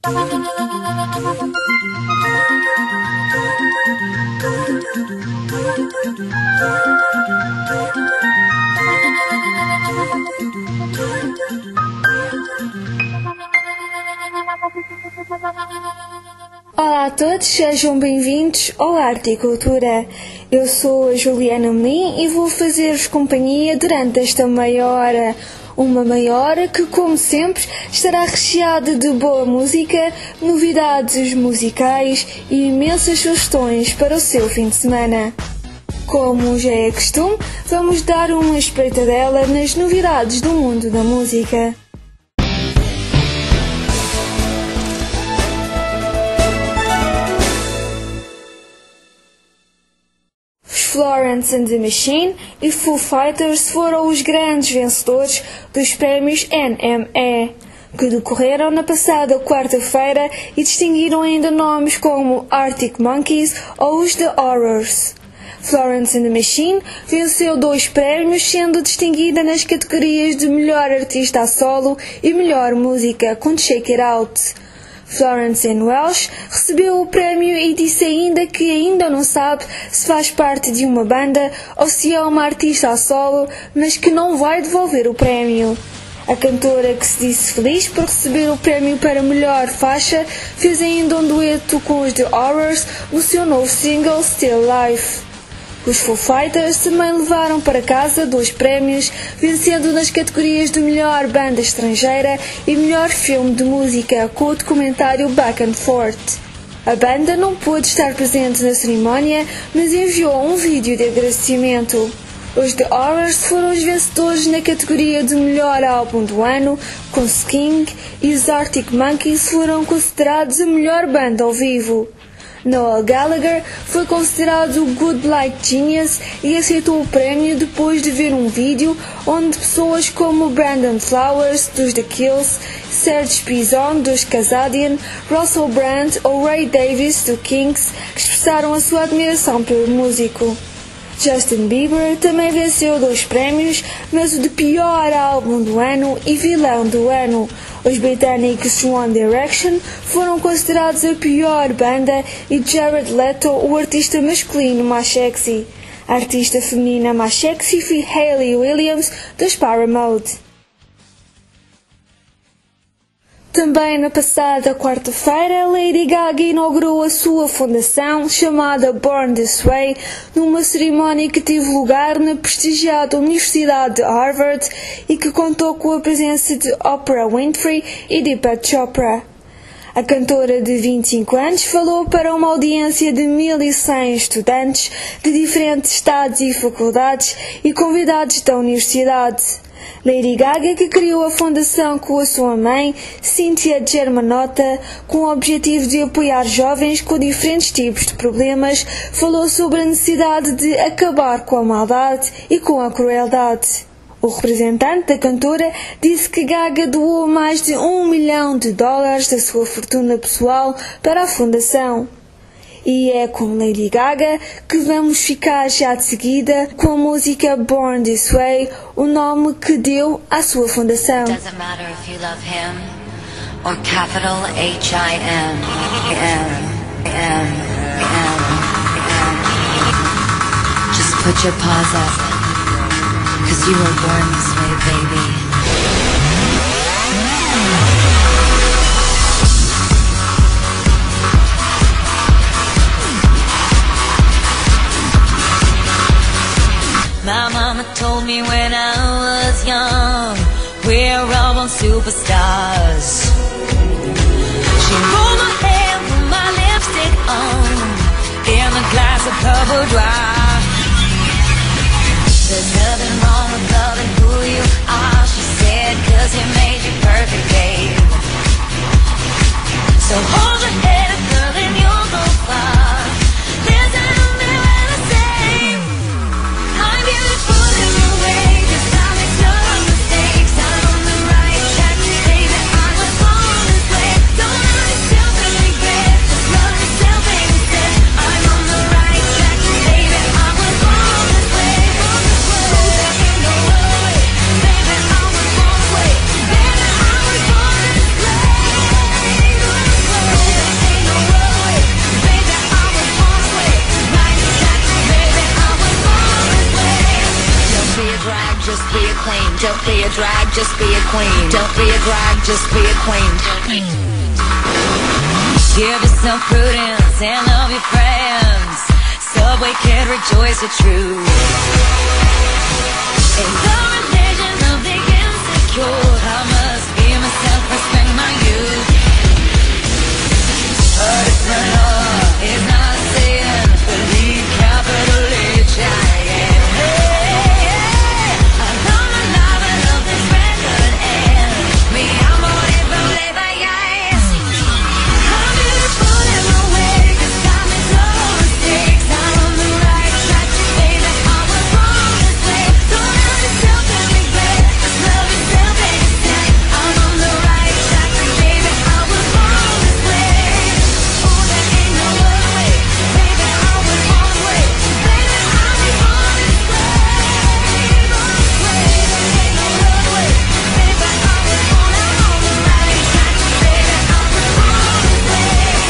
Olá a todos, sejam bem-vindos ao Arte e Cultura. Eu sou a Juliana Melim e vou fazer-vos companhia durante esta meia hora. Uma meia hora que, como sempre, estará recheada de boa música, novidades musicais e imensas sugestões para o seu fim de semana. Como já é costume, vamos dar uma espreitadela nas novidades do mundo da música. Florence and the Machine e Foo Fighters foram os grandes vencedores dos prémios NME, que decorreram na passada quarta-feira e distinguiram ainda nomes como Arctic Monkeys ou os The Horrors. Florence and the Machine venceu 2 prémios, sendo distinguida nas categorias de Melhor Artista a Solo e Melhor Música com Shake It Out. Florence N. Welsh recebeu o prémio e disse ainda que ainda não sabe se faz parte de uma banda ou se é uma artista a solo, mas que não vai devolver o prémio. A cantora, que se disse feliz por receber o prémio para melhor faixa, fez ainda um dueto com os The Horrors no seu novo single Still Life. Os Foo Fighters também levaram para casa 2 prémios, vencendo nas categorias de Melhor Banda Estrangeira e Melhor Filme de Música com o documentário Back and Forth. A banda não pôde estar presente na cerimónia, mas enviou um vídeo de agradecimento. Os The Horrors foram os vencedores na categoria de Melhor Álbum do Ano, com Sking, e os Arctic Monkeys foram considerados a melhor banda ao vivo. Noel Gallagher foi considerado Good Like Genius e aceitou o prémio depois de ver um vídeo onde pessoas como Brandon Flowers, dos The Kills, Serge Pizon, dos Kazadian, Russell Brand ou Ray Davies, do Kinks, expressaram a sua admiração pelo músico. Justin Bieber também venceu 2 prémios, mas o de Pior Álbum do Ano e Vilão do Ano. Os britânicos One Direction foram considerados a pior banda e Jared Leto o artista masculino mais sexy. A artista feminina mais sexy foi Hayley Williams, dos Paramount. Também na passada quarta-feira, Lady Gaga inaugurou a sua fundação, chamada Born This Way, numa cerimónia que teve lugar na prestigiada Universidade de Harvard e que contou com a presença de Oprah Winfrey e Deepak Chopra. A cantora de 25 anos falou para uma audiência de 1.100 estudantes de diferentes estados e faculdades e convidados da universidade. Lady Gaga, que criou a fundação com a sua mãe, Cynthia Germanotta, com o objetivo de apoiar jovens com diferentes tipos de problemas, falou sobre a necessidade de acabar com a maldade e com a crueldade. O representante da cantora disse que Gaga doou mais de $1 milhão da sua fortuna pessoal para a fundação. E é com Lady Gaga que vamos ficar já de seguida com a música Born This Way, o nome que deu à sua fundação. Doesn't matter if you love him or capital H-I-M. Just put your paws up, 'cause you were born this way, baby. My mama told me when I was young, we're all born superstars. She rolled my hair with my lipstick on, in a glass of purple dry. There's nothing wrong with loving who you are, she said, 'cause he made you perfect, babe. So hold your head up, girl, and you'll go far. Listen to me when I say I'm beautiful in the way, 'cause I make no mistakes. I'm on the right track, baby, I was born this way. Don't hurt yourself and regret, just love yourself instead. I'm on the right track, baby, I was born this way. Baby, I was born this way. Baby, I was born this way. Don't be a drag, just be a queen. Don't be a drag, just be a queen. Give yourself prudence and love your friends. Subway kid, rejoice your truth. In the religion of the insecure, I must be myself, respect my youth. But it's not law, it's not a sin. Believe capital H, I come alive, I love this record and me amor y problema, I'm beautiful in my way, 'cause I make no mistakes. I'm on the right track, baby, I was born this way. Don't hurt yourself and regret, just love yourself and accept. I'm on the right track, baby, I was born this way. Oh, there ain't no other way, baby, I was born this way. Baby, I was born this way, born this way. There ain't no other way, baby, I was born, I'm on the right track, baby, I was born this way.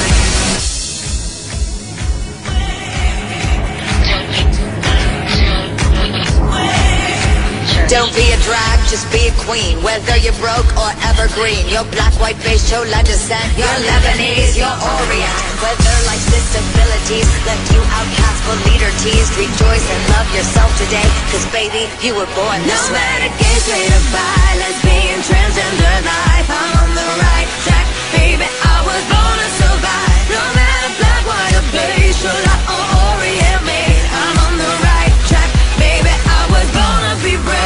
Don't be a drag, just be a queen. Whether you're broke or evergreen, you're black, white, beige, chola descent, you're Lebanese, you're Orient. Whether life's disabilities left you outcast for leader teased, rejoice and love yourself today, 'cause baby, you were born this way. No matter gay, straight or bi, lesbian, transgender life, I'm on the right track, baby, I was born to survive. No matter black, white or beige, chola or Orient made, I'm on the right track, baby, I was born to be brave.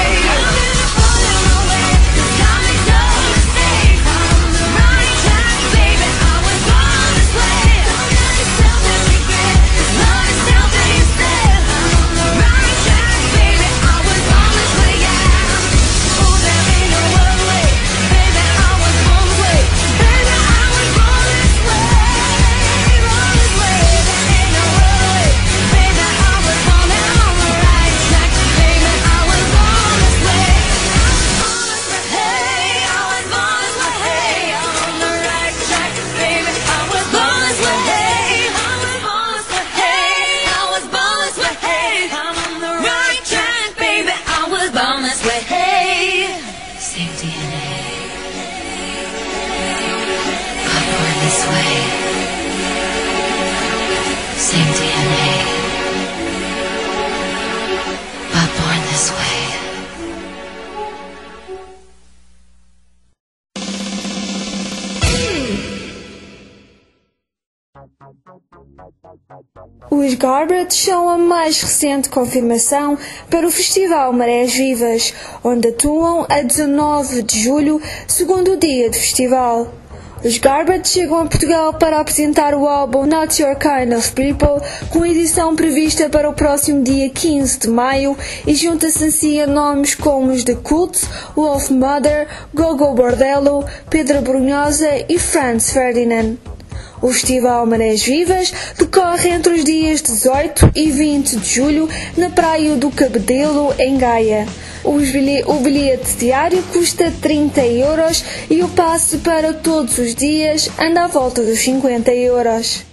Os Garbage são a mais recente confirmação para o Festival Marés Vivas, onde atuam a 19 de julho, segundo dia do festival. Os Garbage chegam a Portugal para apresentar o álbum Not Your Kind of People, com edição prevista para o próximo dia 15 de maio, e junta-se assim a nomes como os The Cults, Wolf Mother, Gogo Bordello, Pedro Brunhosa e Franz Ferdinand. O Festival Marés Vivas decorre entre os dias 18 e 20 de julho na Praia do Cabedelo, em Gaia. O bilhete diário custa 30 € e o passe para todos os dias anda à volta dos 50 €.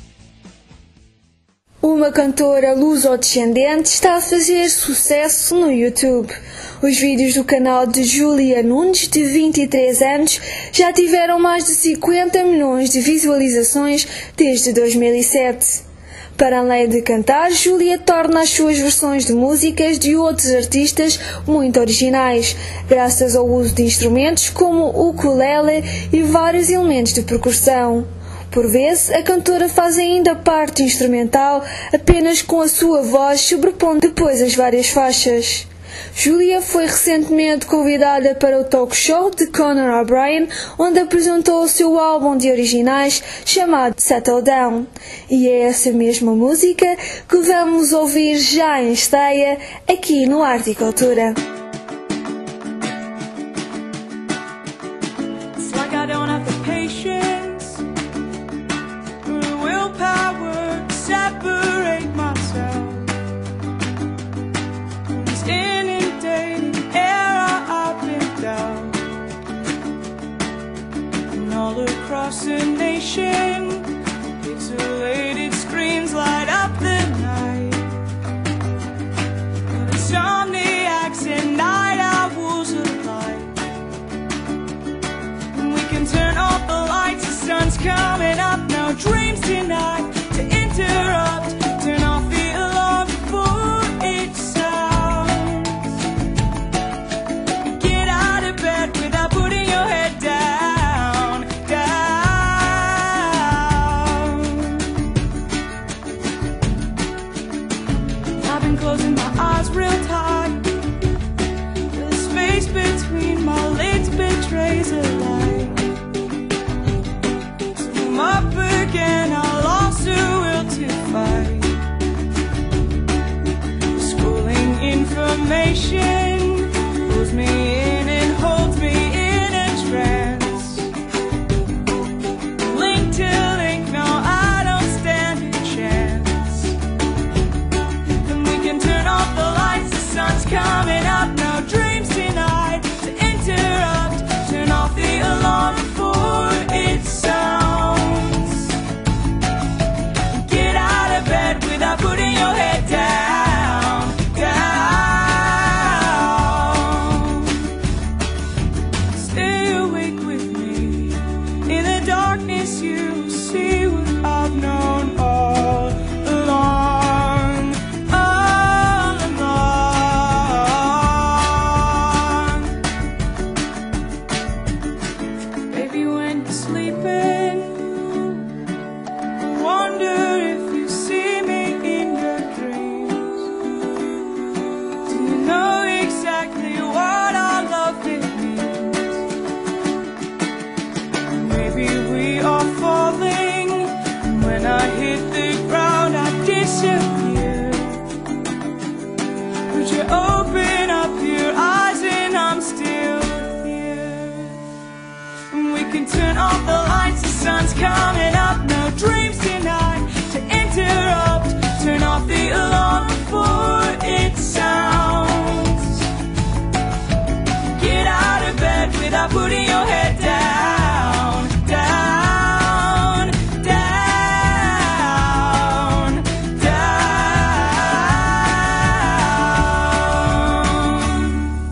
Uma cantora luso-descendente está a fazer sucesso no YouTube. Os vídeos do canal de Júlia Nunes, de 23 anos, já tiveram mais de 50 milhões de visualizações desde 2007. Para além de cantar, Júlia torna as suas versões de músicas de outros artistas muito originais, graças ao uso de instrumentos como o ukulele e vários elementos de percussão. Por vezes, a cantora faz ainda parte instrumental, apenas com a sua voz sobrepondo depois as várias faixas. Júlia foi recentemente convidada para o talk show de Conan O'Brien, onde apresentou o seu álbum de originais chamado Settle Down. E é essa mesma música que vamos ouvir já em estreia aqui no Arte e Cultura. Across the nation, pixelated screens light up the night. Insomniacs and night owls darkness you'll see what I've known all along, all along. Baby, when you're sleeping, I wonder if you see me in your dreams. Do you know exactly what our love it means? Maybe we are falling, and when I hit the ground I disappear. Would you open up your eyes and I'm still here? And we can turn off the lights, the sun's coming up. No dreams tonight to interrupt. Turn off the alarm before it sounds. Get out of bed without putting your head down, down, down, down.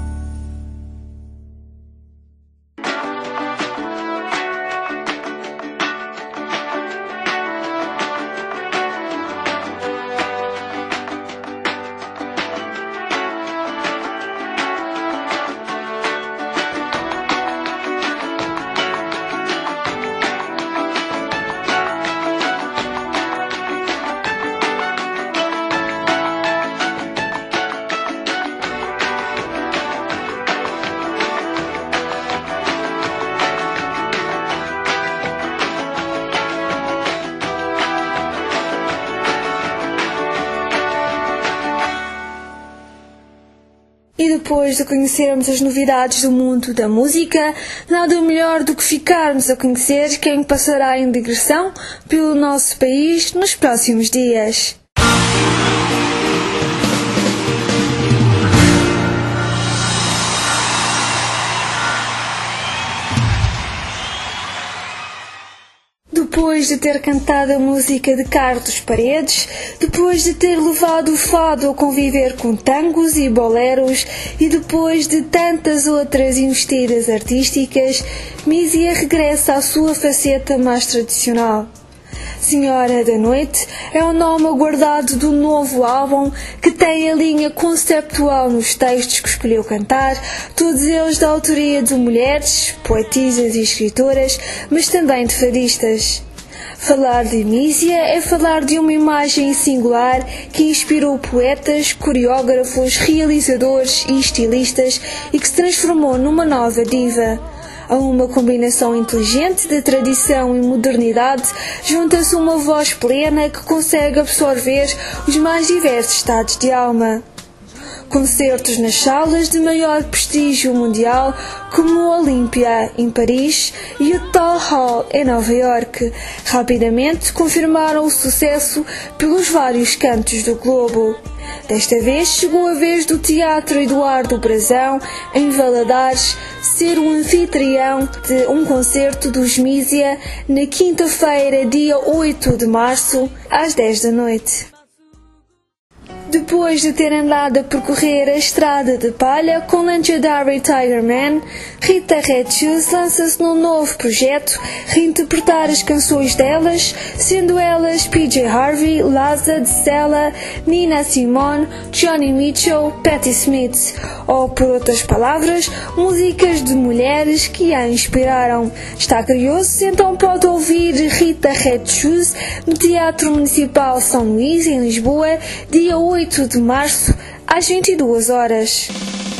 E depois de conhecermos as novidades do mundo da música, nada melhor do que ficarmos a conhecer quem passará em digressão pelo nosso país nos próximos dias. Depois de ter cantado a música de Carlos Paredes, depois de ter levado o fado a conviver com tangos e boleros e depois de tantas outras investidas artísticas, Mísia regressa à sua faceta mais tradicional. Senhora da Noite é o nome aguardado do novo álbum, que tem a linha conceptual nos textos que escolheu cantar, todos eles da autoria de mulheres, poetisas e escritoras, mas também de fadistas. Falar de Mísia é falar de uma imagem singular que inspirou poetas, coreógrafos, realizadores e estilistas e que se transformou numa nova diva. A uma combinação inteligente de tradição e modernidade, junta-se uma voz plena que consegue absorver os mais diversos estados de alma. Concertos nas salas de maior prestígio mundial, como o Olympia em Paris e o Tal Hall em Nova York, rapidamente confirmaram o sucesso pelos vários cantos do globo. Desta vez chegou a vez do Teatro Eduardo Brazão, em Valadares, ser o anfitrião de um concerto dos Mísia na quinta-feira, dia 8 de março, às 10 da noite. Depois de ter andado a percorrer a estrada de palha com Legendary Tiger Man, Rita Red Shoes lança-se num novo projeto, reinterpretar as canções delas, sendo elas PJ Harvey, Laza, Sela, Nina Simone, Johnny Mitchell, Patti Smith, ou, por outras palavras, músicas de mulheres que a inspiraram. Está curioso? Então pode ouvir Rita Red Shoes no Teatro Municipal São Luís, em Lisboa, dia 8 de março, às 22 horas.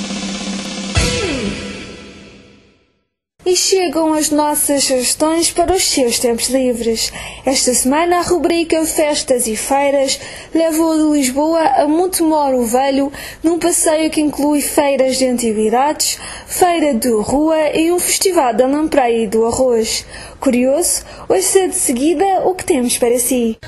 E chegam as nossas sugestões para os seus tempos livres. Esta semana a rubrica Festas e Feiras levou de Lisboa a Montemor o Velho, num passeio que inclui feiras de antiguidades, feira de rua e um festival da lampreia e do arroz. Curioso? Ouça de seguida o que temos para si.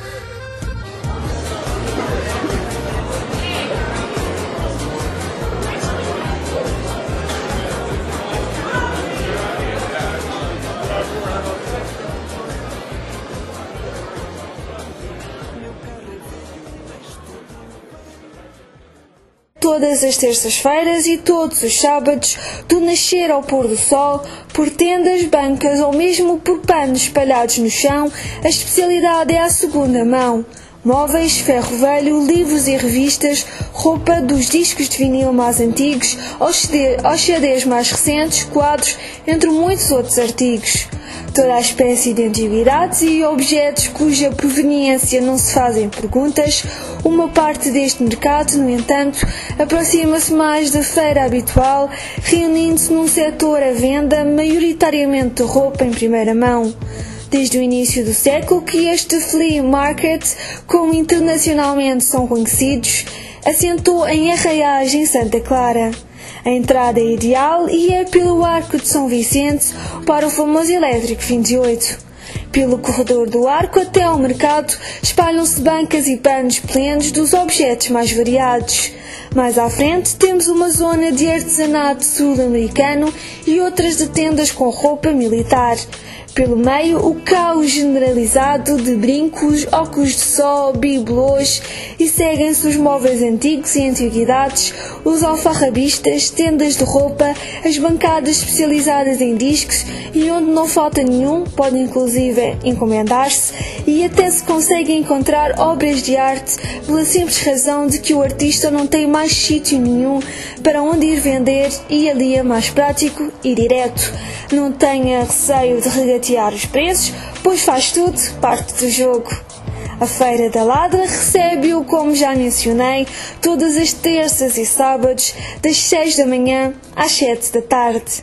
todas as terças-feiras e todos os sábados, do nascer ao pôr do sol, por tendas, bancas ou mesmo por panos espalhados no chão, a especialidade é a segunda mão. Móveis, ferro velho, livros e revistas, roupa, dos discos de vinil mais antigos aos CDs mais recentes, quadros, entre muitos outros artigos. Toda a espécie de antiguidades e objetos cuja proveniência não se fazem perguntas. Uma parte deste mercado, no entanto, aproxima-se mais da feira habitual, reunindo-se num setor à venda, maioritariamente de roupa em primeira mão. Desde o início do século que este flea market, como internacionalmente são conhecidos, assentou em Arraiais, em Santa Clara. A entrada é ideal e é pelo Arco de São Vicente para o famoso Elétrico 28. Pelo corredor do arco até ao mercado espalham-se bancas e panos plenos dos objetos mais variados. Mais à frente temos uma zona de artesanato sul-americano e outras de tendas com roupa militar. Pelo meio, o caos generalizado de brincos, óculos de sol, bibelôs e seguem-se os móveis antigos e antiguidades, os alfarrabistas, tendas de roupa, as bancadas especializadas em discos e onde não falta nenhum, pode inclusive encomendar-se e até se consegue encontrar obras de arte pela simples razão de que o artista não tem mais sítio nenhum para onde ir vender e ali é mais prático e direto. Não tenha receio de regatear os preços, pois faz tudo parte do jogo. A Feira da Ladra recebe-o, como já mencionei, todas as terças e sábados, das 6 da manhã às 7 da tarde.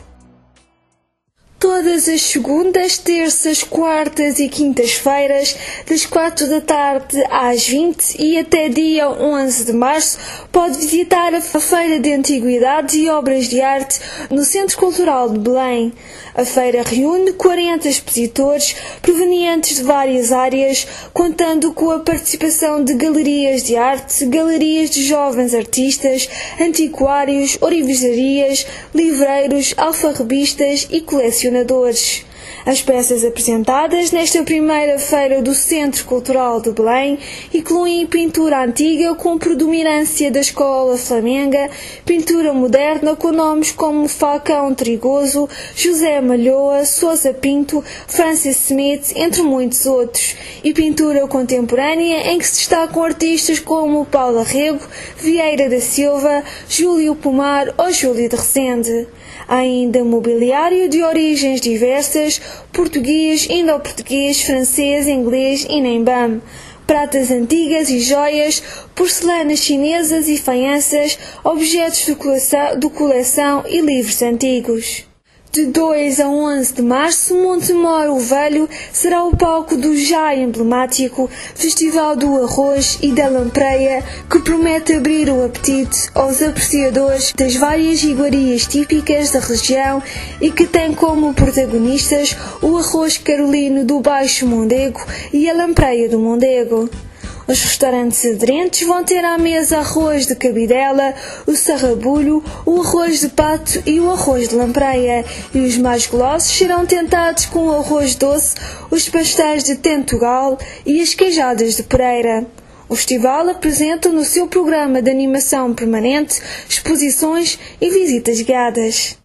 Todas as segundas, terças, quartas e quintas-feiras, das 4 da tarde às 20 e até dia 11 de março, pode visitar a Feira de Antiguidades e Obras de Arte no Centro Cultural de Belém. A feira reúne 40 expositores provenientes de várias áreas, contando com a participação de galerias de arte, galerias de jovens artistas, antiquários, orivesarias, livreiros, alfarrabistas e colecionadores. As peças apresentadas nesta primeira feira do Centro Cultural de Belém incluem pintura antiga com predominância da escola flamenga, pintura moderna com nomes como Falcão Trigoso, José Malhoa, Sousa Pinto, Francis Smith, entre muitos outros, e pintura contemporânea em que se destacam artistas como Paulo Arrego, Vieira da Silva, Júlio Pomar ou Júlio de Resende. Há ainda mobiliário de origens diversas, português, indo-português, francês, inglês e nembam, pratas antigas e joias, porcelanas chinesas e faianças, objetos de coleção e livros antigos. De 2 a 11 de março, Montemor o Velho será o palco do já emblemático Festival do Arroz e da Lampreia, que promete abrir o apetite aos apreciadores das várias iguarias típicas da região e que tem como protagonistas o arroz carolino do Baixo Mondego e a Lampreia do Mondego. Os restaurantes aderentes vão ter à mesa arroz de cabidela, o sarrabulho, o arroz de pato e o arroz de lampreia, e os mais golosos serão tentados com o arroz doce, os pastéis de Tentugal e as queijadas de Pereira. O festival apresenta no seu programa de animação permanente exposições e visitas guiadas.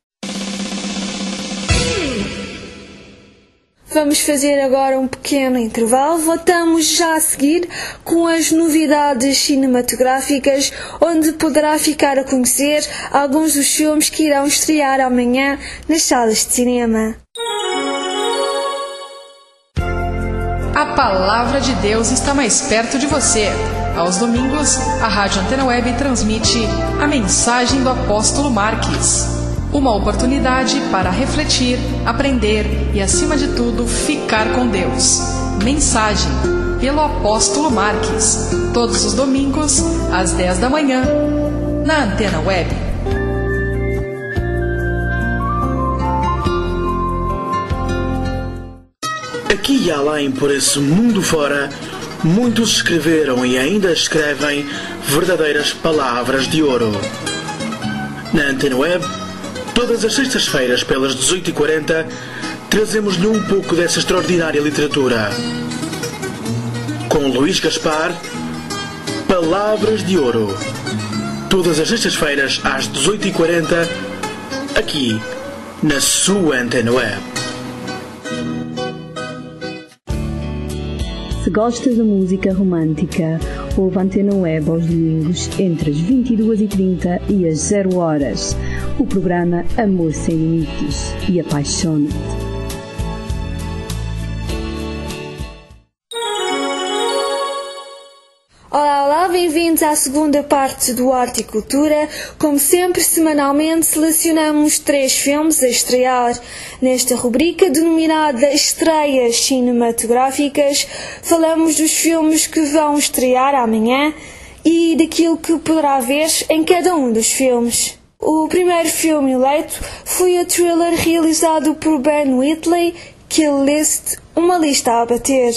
Vamos fazer agora um pequeno intervalo. Voltamos já a seguir com as novidades cinematográficas, onde poderá ficar a conhecer alguns dos filmes que irão estrear amanhã nas salas de cinema. A Palavra de Deus está mais perto de você. Aos domingos, a Rádio Antena Web transmite a Mensagem do Apóstolo Marques. Uma oportunidade para refletir, aprender e, acima de tudo, ficar com Deus. Mensagem pelo Apóstolo Marques. Todos os domingos, às 10 da manhã, na Antena Web. Aqui e além, por esse mundo fora, muitos escreveram e ainda escrevem verdadeiras palavras de ouro. Na Antena Web, todas as sextas-feiras, pelas 18h40, trazemos-lhe um pouco dessa extraordinária literatura. Com Luís Gaspar, Palavras de Ouro. todas as sextas-feiras às 18h40, aqui na sua Antena Web. Se gosta de música romântica, ouve Antena Web aos domingos entre as 22h30 e as 0h. O programa Amor Sem Limites e Apaixona-te. Olá, bem-vindos à segunda parte do Arte e Cultura. Como sempre, semanalmente selecionamos 3 filmes a estrear. Nesta rubrica denominada Estreias Cinematográficas, falamos dos filmes que vão estrear amanhã e daquilo que poderá ver em cada um dos filmes. O primeiro filme eleito foi o thriller realizado por Ben Wheatley, Kill List, uma lista a bater.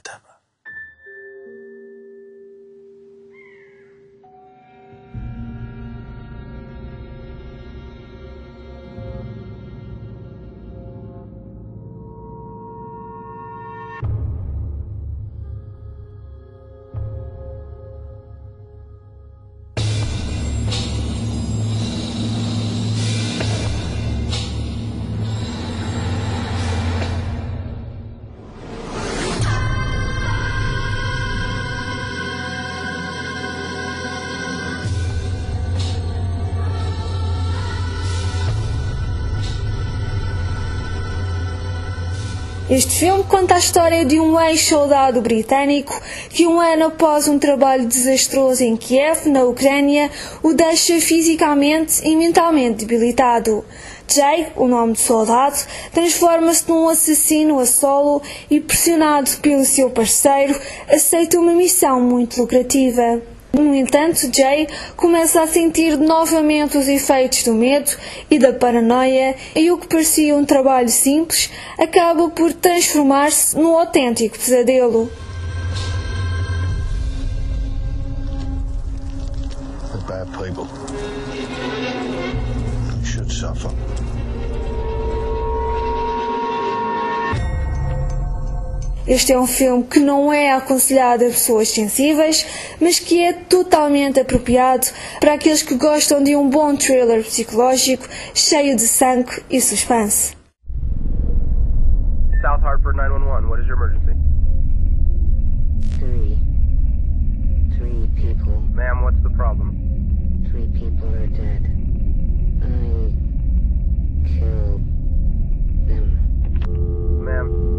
Este filme conta a história de um ex-soldado britânico que, um ano após um trabalho desastroso em Kiev, na Ucrânia, o deixa fisicamente e mentalmente debilitado. Jay, o nome do soldado, transforma-se num assassino a solo e, pressionado pelo seu parceiro, aceita uma missão muito lucrativa. No entanto, Jay começa a sentir novamente os efeitos do medo e da paranoia e o que parecia um trabalho simples acaba por transformar-se num autêntico pesadelo. The bad people should suffer. Este é um filme que não é aconselhado a pessoas sensíveis, mas que é totalmente apropriado para aqueles que gostam de um bom thriller psicológico, cheio de sangue e suspense. South Hartford 911, what is your emergency? Three people. Ma'am, what's the problem? 3 people are dead. I killed them. Ma'am.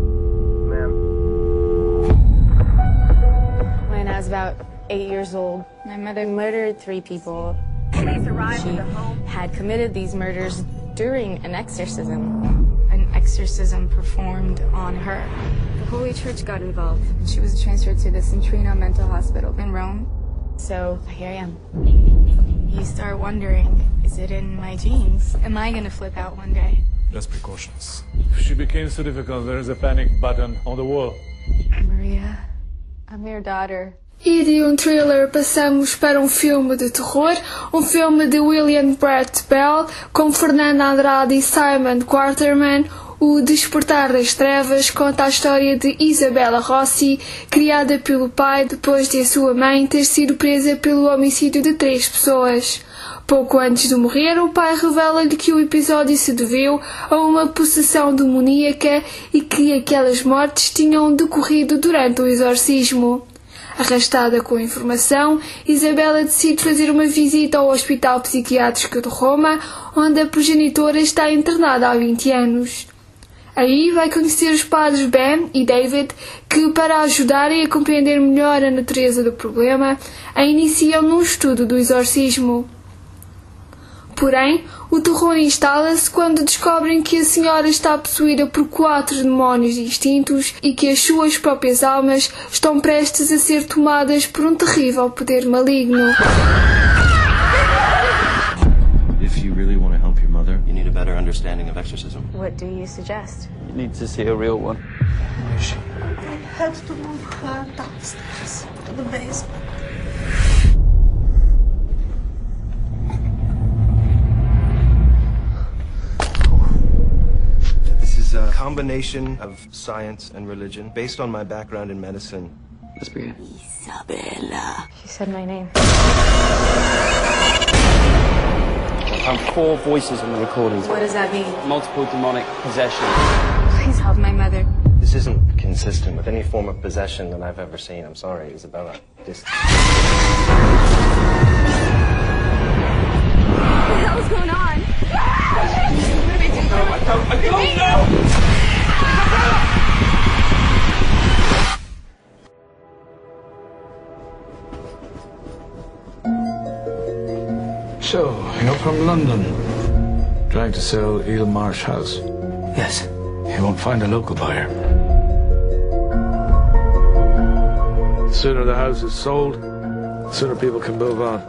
When I was about 8 years old, my mother murdered 3 people. She had committed these murders during an exorcism. An exorcism performed on her. The Holy Church got involved. She was transferred to the Centrino Mental Hospital in Rome. So here I am. You start wondering, is it in my genes? Am I gonna flip out one day? Just precautions. If she became so difficult, there is a panic button on the wall. Maria, I'm your daughter. E de um thriller passamos para um filme de terror, um filme de William Brett Bell, com Fernanda Andrade e Simon Quarterman. O Despertar das Trevas conta a história de Isabella Rossi, criada pelo pai depois de a sua mãe ter sido presa pelo homicídio de 3 pessoas. Pouco antes de morrer, o pai revela-lhe que o episódio se deveu a uma possessão demoníaca e que aquelas mortes tinham decorrido durante o exorcismo. Arrastada com a informação, Isabella decide fazer uma visita ao Hospital Psiquiátrico de Roma, onde a progenitora está internada há 20 anos. Aí vai conhecer os padres Ben e David, que, para ajudarem a compreender melhor a natureza do problema, a iniciam num estudo do exorcismo. Porém, o terror instala-se quando descobrem que a senhora está possuída por 4 demónios distintos e que as suas próprias almas estão prestes a ser tomadas por um terrível poder maligno. If you really want to help your mother, you need a better understanding of exorcism. What do you suggest? You need to see a real one. Where is she? I have to move her downstairs to the basement. A combination of science and religion based on my background in medicine. Let's begin. Isabella. She said my name. I found 4 voices on the recordings. What does that mean? Multiple demonic possession. Please help my mother. This isn't consistent with any form of possession that I've ever seen. I'm sorry, Isabella. Just... What the hell is going on? I don't know! So, you're from London. Trying to sell Eel Marsh House? Yes. You won't find a local buyer. The sooner the house is sold, the sooner people can move on.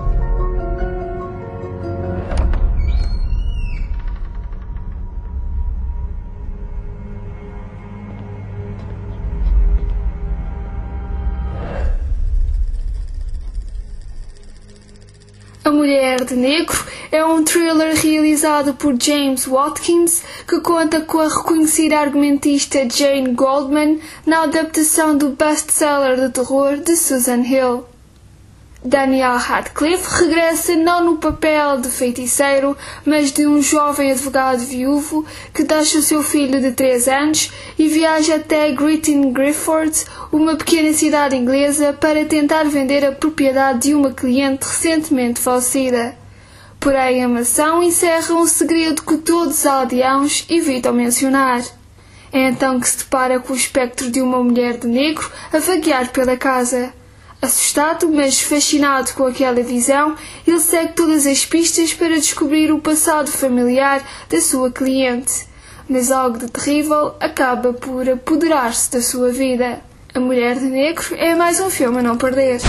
A Mulher de Negro é um thriller realizado por James Watkins que conta com a reconhecida argumentista Jane Goldman na adaptação do best-seller de terror de Susan Hill. Daniel Radcliffe regressa não no papel de feiticeiro, mas de um jovem advogado viúvo que deixa o seu filho de 3 anos e viaja até Greaton Grifford, uma pequena cidade inglesa, para tentar vender a propriedade de uma cliente recentemente falecida. Porém, a maçã encerra um segredo que todos os aldeãos evitam mencionar. É então que se depara com o espectro de uma mulher de negro a vaguear pela casa. Assustado, mas fascinado com aquela visão, ele segue todas as pistas para descobrir o passado familiar da sua cliente. Mas algo de terrível acaba por apoderar-se da sua vida. A Mulher de Negro é mais um filme a não perder.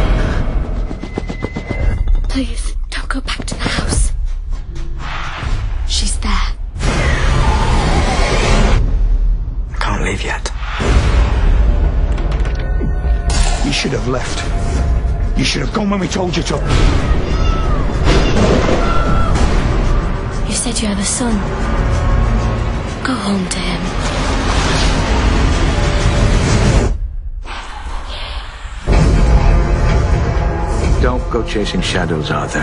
Please, don't go back to the house. She's there. I can't leave yet. You should have left. You should have gone when we told you to. You said you have a son. Go home to him. Don't go chasing shadows, Arthur.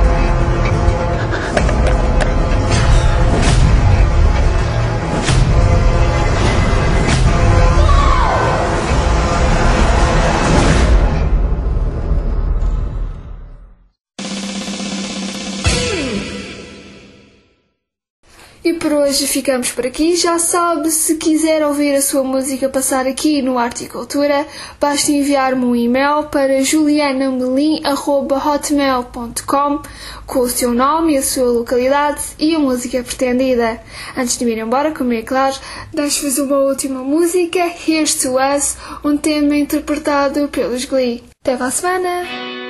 E por hoje ficamos por aqui. Já sabe, se quiser ouvir a sua música passar aqui no Arte e Cultura, basta enviar-me um e-mail para julianamelim@hotmail.com com o seu nome, a sua localidade e a música pretendida. Antes de me ir embora, como é claro, deixo-vos uma última música, Here's to Us, um tema interpretado pelos Glee. Até para a semana!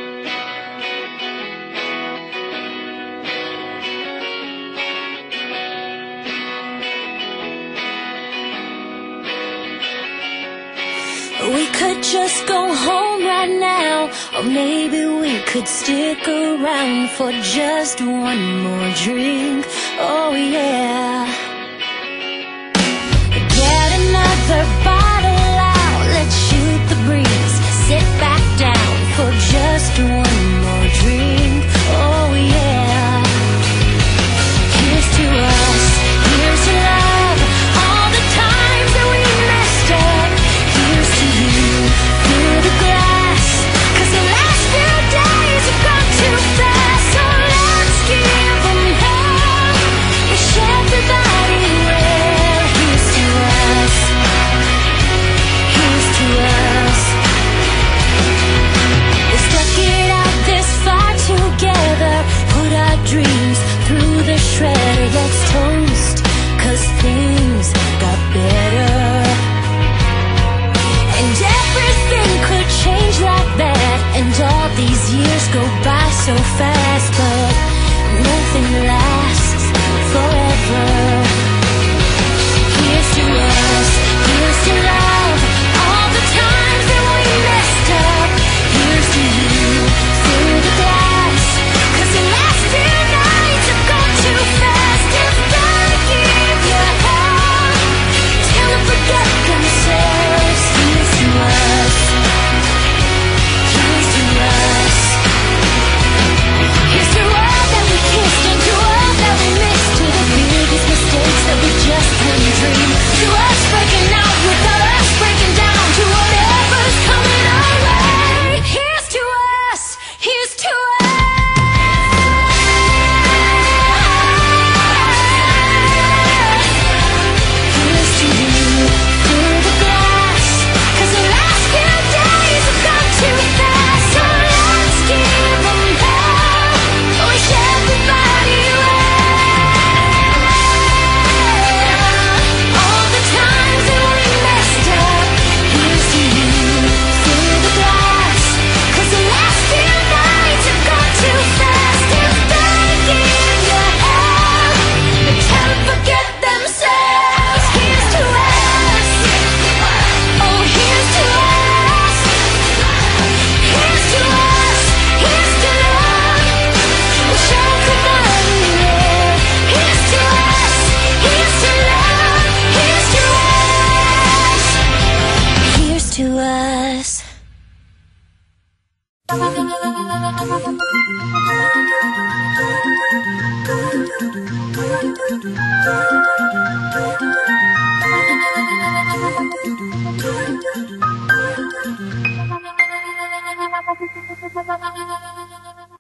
We could just go home right now, or maybe we could stick around for just one more drink. Oh yeah. Get another bottle.